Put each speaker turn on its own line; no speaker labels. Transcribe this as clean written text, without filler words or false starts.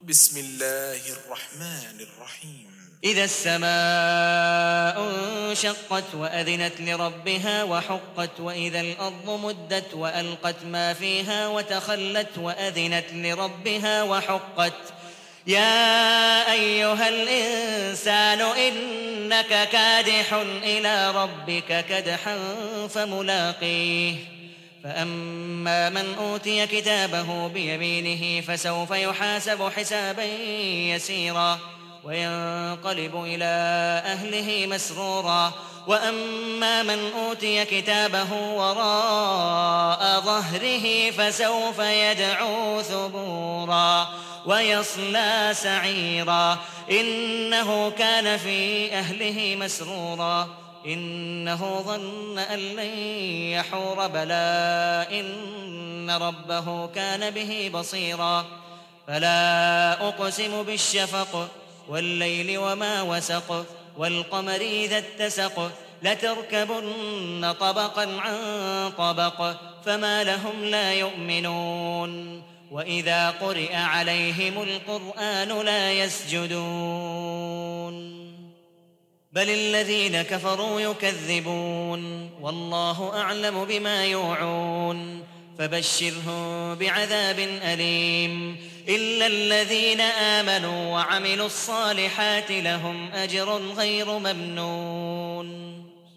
بسم الله الرحمن الرحيم
إذا السماء انشقت وأذنت لربها وحقت وإذا الأرض مدت وألقت ما فيها وتخلت وأذنت لربها وحقت يا أيها الإنسان إنك كادح إلى ربك كدحا فملاقيه فأما من أوتي كتابه بيمينه فسوف يحاسب حسابا يسيرا وينقلب إلى أهله مسرورا وأما من أوتي كتابه وراء ظهره فسوف يدعو ثبورا ويصلى سعيرا إنه كان في أهله مسرورا إنه ظن أن لن يحور بلى إن ربه كان به بصيرا فلا أقسم بالشفق والليل وما وسق والقمر إذا اتسق لتركبن طبقا عن طبق فما لهم لا يؤمنون وإذا قرئ عليهم القرآن لا يسجدون بل الذين كفروا يكذبون والله أعلم بما يوعون فبشرهم بعذاب أليم إلا الذين آمنوا وعملوا الصالحات لهم أجر غير ممنون